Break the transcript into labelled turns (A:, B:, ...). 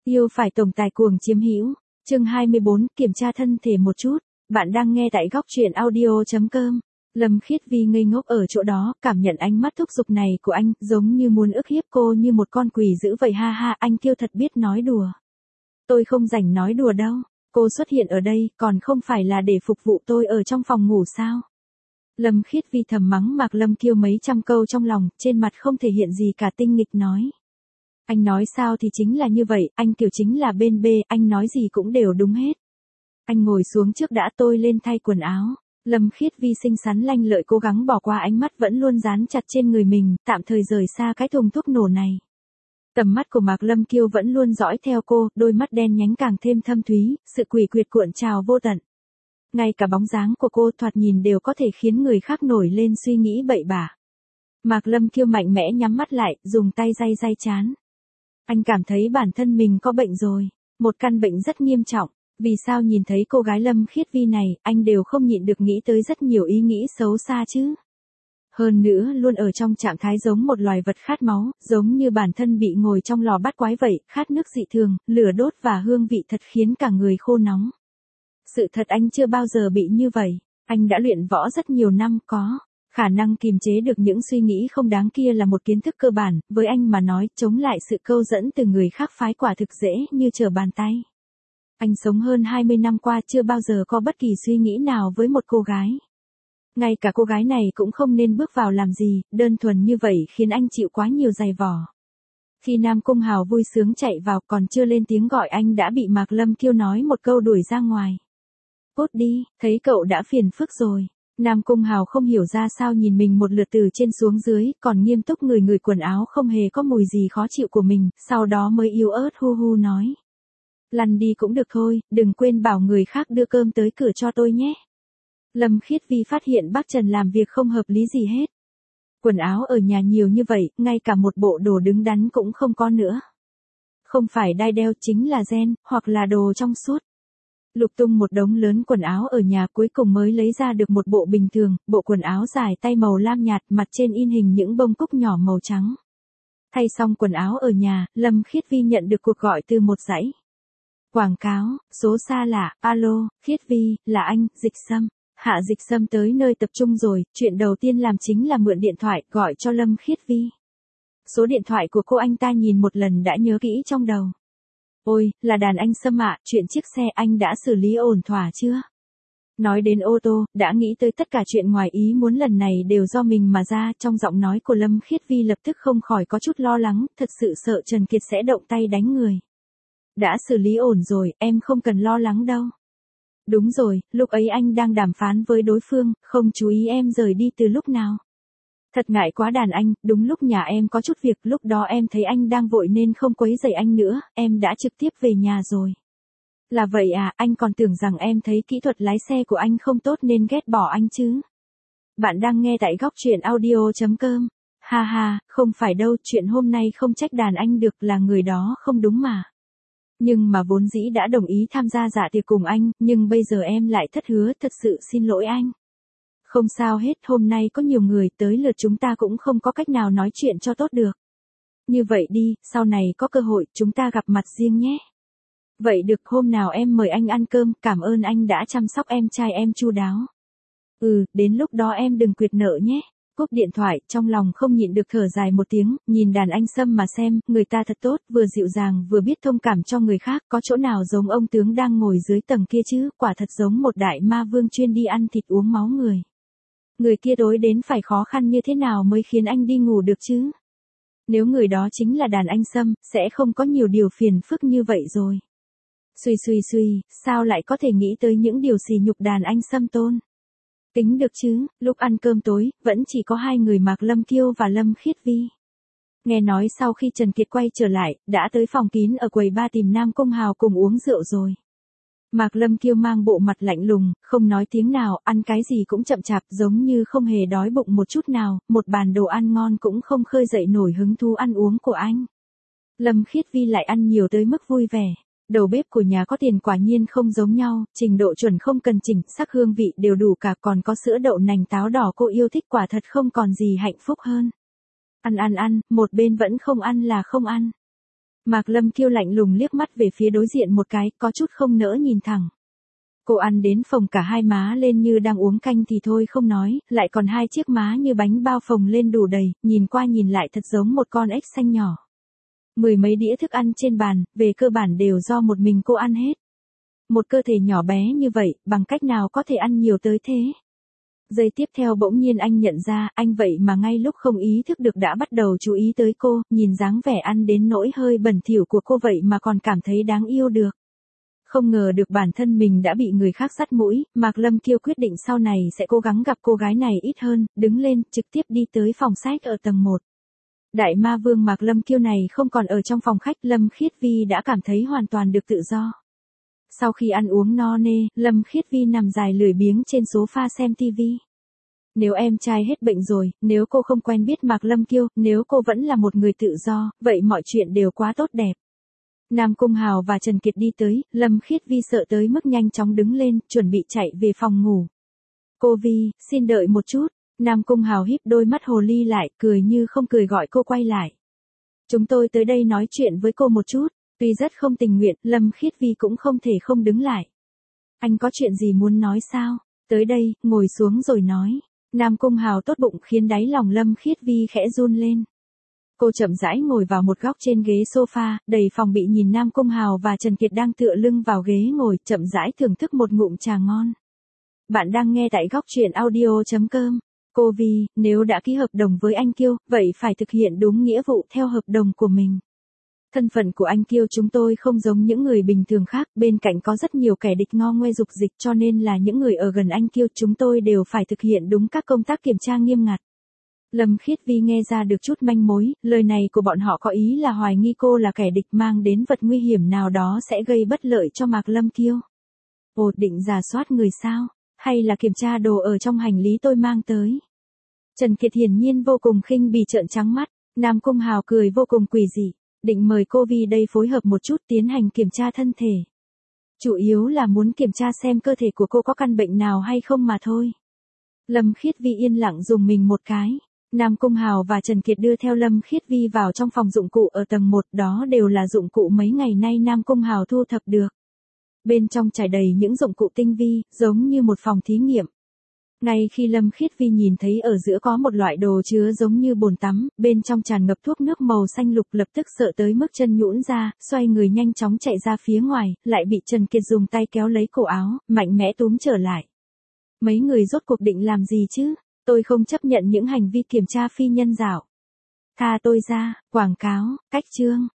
A: Yêu phải tổng tài cuồng chiếm hữu. Chương 24, kiểm tra thân thể một chút. Bạn đang nghe tại góc truyện audio.com. Lâm Khiết Vi ngây ngốc ở chỗ đó, cảm nhận ánh mắt thúc giục này của anh, giống như muốn ức hiếp cô như một con quỷ dữ vậy. Ha ha, anh Kiêu thật biết nói đùa. Tôi không rảnh nói đùa đâu. Cô xuất hiện ở đây, còn không phải là để phục vụ tôi ở trong phòng ngủ sao? Lâm Khiết Vi thầm mắng Mạc Lâm Kiêu mấy trăm câu trong lòng, trên mặt không thể hiện gì cả, tinh nghịch nói. Anh nói sao thì chính là như vậy, anh Kiều chính là bên B, anh nói gì cũng đều đúng hết. Anh ngồi xuống trước đã, tôi lên thay quần áo. Lâm Khiết Vi xinh xắn lanh lợi cố gắng bỏ qua ánh mắt vẫn luôn dán chặt trên người mình, tạm thời rời xa cái thùng thuốc nổ này. Tầm mắt của Mạc Lâm Kiêu vẫn luôn dõi theo cô, đôi mắt đen nhánh càng thêm thâm thúy, sự quỷ quyệt cuộn trào vô tận. Ngay cả bóng dáng của cô thoạt nhìn đều có thể khiến người khác nổi lên suy nghĩ bậy bạ. Mạc Lâm Kiêu mạnh mẽ nhắm mắt lại, dùng tay day day trán. Anh cảm thấy bản thân mình có bệnh rồi, một căn bệnh rất nghiêm trọng. Vì sao nhìn thấy cô gái Lâm Khiết Vi này, anh đều không nhịn được nghĩ tới rất nhiều ý nghĩ xấu xa chứ. Hơn nữa luôn ở trong trạng thái giống một loài vật khát máu, giống như bản thân bị ngồi trong lò bắt quái vậy, khát nước dị thường, lửa đốt và hương vị thật khiến cả người khô nóng. Sự thật anh chưa bao giờ bị như vậy, anh đã luyện võ rất nhiều năm, có khả năng kiềm chế được những suy nghĩ không đáng kia là một kiến thức cơ bản, với anh mà nói, chống lại sự câu dẫn từ người khác phái quả thực dễ như trở bàn tay. Anh sống hơn 20 năm qua chưa bao giờ có bất kỳ suy nghĩ nào với một cô gái. Ngay cả cô gái này cũng không nên bước vào làm gì, đơn thuần như vậy khiến anh chịu quá nhiều dày vò. Khi Nam Cung Hào vui sướng chạy vào còn chưa lên tiếng gọi anh đã bị Mạc Lâm Kiêu nói một câu đuổi ra ngoài. Cút đi, thấy cậu đã phiền phức rồi. Nam Cung Hào không hiểu ra sao nhìn mình một lượt từ trên xuống dưới, còn nghiêm túc người quần áo không hề có mùi gì khó chịu của mình, sau đó mới yếu ớt hu hu nói. Lăn đi cũng được thôi, đừng quên bảo người khác đưa cơm tới cửa cho tôi nhé. Lâm Khiết Vi phát hiện bác Trần làm việc không hợp lý gì hết. Quần áo ở nhà nhiều như vậy, ngay cả một bộ đồ đứng đắn cũng không có nữa. Không phải đai đeo chính là gen, hoặc là đồ trong suốt. Lục tung một đống lớn quần áo ở nhà cuối cùng mới lấy ra được một bộ bình thường, bộ quần áo dài tay màu lam nhạt, mặt trên in hình những bông cúc nhỏ màu trắng. Thay xong quần áo ở nhà, Lâm Khiết Vi nhận được cuộc gọi từ một dãy quảng cáo, số xa lạ, alo, Khiết Vi, là anh, Dịch Sâm. Hạ Dịch Sâm tới nơi tập trung rồi, chuyện đầu tiên làm chính là mượn điện thoại, gọi cho Lâm Khiết Vi. Số điện thoại của cô anh ta nhìn một lần đã nhớ kỹ trong đầu. Ôi, là đàn anh Sâm ạ, chuyện chiếc xe anh đã xử lý ổn thỏa chưa? Nói đến ô tô, đã nghĩ tới tất cả chuyện ngoài ý muốn lần này đều do mình mà ra, trong giọng nói của Lâm Khiết Vi lập tức không khỏi có chút lo lắng, thật sự sợ Trần Kiệt sẽ động tay đánh người. Đã xử lý ổn rồi, em không cần lo lắng đâu. Đúng rồi, lúc ấy anh đang đàm phán với đối phương, không chú ý em rời đi từ lúc nào. Thật ngại quá đàn anh, đúng lúc nhà em có chút việc, lúc đó em thấy anh đang vội nên không quấy rầy anh nữa, em đã trực tiếp về nhà rồi. Là vậy à, anh còn tưởng rằng em thấy kỹ thuật lái xe của anh không tốt nên ghét bỏ anh chứ. Bạn đang nghe tại góc truyện audio.com. Ha ha, không phải đâu, chuyện hôm nay không trách đàn anh được, là người đó không đúng mà. Nhưng mà vốn dĩ đã đồng ý tham gia dạ tiệc cùng anh, nhưng bây giờ em lại thất hứa, thật sự xin lỗi anh. Không sao hết, hôm nay có nhiều người tới lượt chúng ta cũng không có cách nào nói chuyện cho tốt được. Như vậy đi, sau này có cơ hội chúng ta gặp mặt riêng nhé. Vậy được, hôm nào em mời anh ăn cơm, cảm ơn anh đã chăm sóc em trai em chu đáo. Đến lúc đó em đừng quyệt nợ nhé. Cúp điện thoại, trong lòng không nhịn được thở dài một tiếng, nhìn đàn anh Sâm mà xem, người ta thật tốt, vừa dịu dàng vừa biết thông cảm cho người khác, có chỗ nào giống ông tướng đang ngồi dưới tầng kia chứ, quả thật giống một đại ma vương chuyên đi ăn thịt uống máu người. Người kia đối đến phải khó khăn như thế nào mới khiến anh đi ngủ được chứ? Nếu người đó chính là đàn anh Sâm, sẽ không có nhiều điều phiền phức như vậy rồi. Suy, sao lại có thể nghĩ tới những điều sỉ nhục đàn anh Sâm tôn? Tính được chứ, lúc ăn cơm tối, vẫn chỉ có hai người Mạc Lâm Kiêu và Lâm Khiết Vi. Nghe nói sau khi Trần Kiệt quay trở lại, đã tới phòng kín ở quầy bar tìm Nam Cung Hào cùng uống rượu rồi. Mạc Lâm Kiêu mang bộ mặt lạnh lùng, không nói tiếng nào, ăn cái gì cũng chậm chạp giống như không hề đói bụng một chút nào, một bàn đồ ăn ngon cũng không khơi dậy nổi hứng thú ăn uống của anh. Lâm Khiết Vi lại ăn nhiều tới mức vui vẻ. Đầu bếp của nhà có tiền quả nhiên không giống nhau, trình độ chuẩn không cần chỉnh, sắc hương vị đều đủ cả, còn có sữa đậu nành táo đỏ cô yêu thích, quả thật không còn gì hạnh phúc hơn. Ăn, một bên vẫn không ăn là không ăn. Mạc Lâm Kiêu lạnh lùng liếc mắt về phía đối diện một cái, có chút không nỡ nhìn thẳng. Cô ăn đến phồng cả hai má lên như đang uống canh thì thôi không nói, lại còn hai chiếc má như bánh bao phồng lên đủ đầy, nhìn qua nhìn lại thật giống một con ếch xanh nhỏ. Mười mấy đĩa thức ăn trên bàn, về cơ bản đều do một mình cô ăn hết. Một cơ thể nhỏ bé như vậy, bằng cách nào có thể ăn nhiều tới thế? Giây tiếp theo bỗng nhiên anh nhận ra, anh vậy mà ngay lúc không ý thức được đã bắt đầu chú ý tới cô, nhìn dáng vẻ ăn đến nỗi hơi bẩn thỉu của cô vậy mà còn cảm thấy đáng yêu được. Không ngờ được bản thân mình đã bị người khác dắt mũi, Mạc Lâm Kiêu quyết định sau này sẽ cố gắng gặp cô gái này ít hơn, đứng lên, trực tiếp đi tới phòng sách ở tầng 1. Đại ma vương Mạc Lâm Kiêu này không còn ở trong phòng khách, Lâm Khiết Vi đã cảm thấy hoàn toàn được tự do. Sau khi ăn uống no nê, Lâm Khiết Vi nằm dài lười biếng trên sofa xem TV. Nếu em trai hết bệnh rồi, nếu cô không quen biết Mạc Lâm Kiêu, nếu cô vẫn là một người tự do, vậy mọi chuyện đều quá tốt đẹp. Nam Cung Hào và Trần Kiệt đi tới, Lâm Khiết Vi sợ tới mức nhanh chóng đứng lên, chuẩn bị chạy về phòng ngủ. Cô Vi, xin đợi một chút. Nam Cung Hào híp đôi mắt hồ ly lại, cười như không cười gọi cô quay lại. Chúng tôi tới đây nói chuyện với cô một chút. Tuy rất không tình nguyện, Lâm Khiết Vi cũng không thể không đứng lại. Anh có chuyện gì muốn nói sao? Tới đây, ngồi xuống rồi nói. Nam Cung Hào tốt bụng khiến đáy lòng Lâm Khiết Vi khẽ run lên. Cô chậm rãi ngồi vào một góc trên ghế sofa, đầy phòng bị nhìn Nam Cung Hào và Trần Kiệt đang tựa lưng vào ghế ngồi, chậm rãi thưởng thức một ngụm trà ngon. Bạn đang nghe tại góc truyện audio.com. Cô Vi, nếu đã ký hợp đồng với anh Kiêu, vậy phải thực hiện đúng nghĩa vụ theo hợp đồng của mình. Thân phận của anh Kiêu chúng tôi không giống những người bình thường khác, bên cạnh có rất nhiều kẻ địch ngo ngoe dục dịch cho nên là những người ở gần anh Kiêu chúng tôi đều phải thực hiện đúng các công tác kiểm tra nghiêm ngặt. Lâm Khiết Vi nghe ra được chút manh mối, lời này của bọn họ có ý là hoài nghi cô là kẻ địch mang đến vật nguy hiểm nào đó sẽ gây bất lợi cho Mạc Lâm Kiêu. Ồ, định rà soát người sao? Hay là kiểm tra đồ ở trong hành lý tôi mang tới? Trần Kiệt hiển nhiên vô cùng khinh bỉ trợn trắng mắt, Nam Cung Hào cười vô cùng quỷ dị. Định mời cô Vi đây phối hợp một chút tiến hành kiểm tra thân thể. Chủ yếu là muốn kiểm tra xem cơ thể của cô có căn bệnh nào hay không mà thôi. Lâm Khiết Vi yên lặng dùng mình một cái. Nam Cung Hào và Trần Kiệt đưa theo Lâm Khiết Vi vào trong phòng dụng cụ ở tầng 1, đó đều là dụng cụ mấy ngày nay Nam Cung Hào thu thập được. Bên trong trải đầy những dụng cụ tinh vi, giống như một phòng thí nghiệm. Ngay khi Lâm Khiết Vi nhìn thấy ở giữa có một loại đồ chứa giống như bồn tắm, bên trong tràn ngập thuốc nước màu xanh lục, lập tức sợ tới mức chân nhũn ra, xoay người nhanh chóng chạy ra phía ngoài, lại bị Trần Kiệt dùng tay kéo lấy cổ áo, mạnh mẽ túm trở lại. Mấy người rốt cuộc định làm gì chứ? Tôi không chấp nhận những hành vi kiểm tra phi nhân đạo. Tha tôi ra, quảng cáo, cách chương.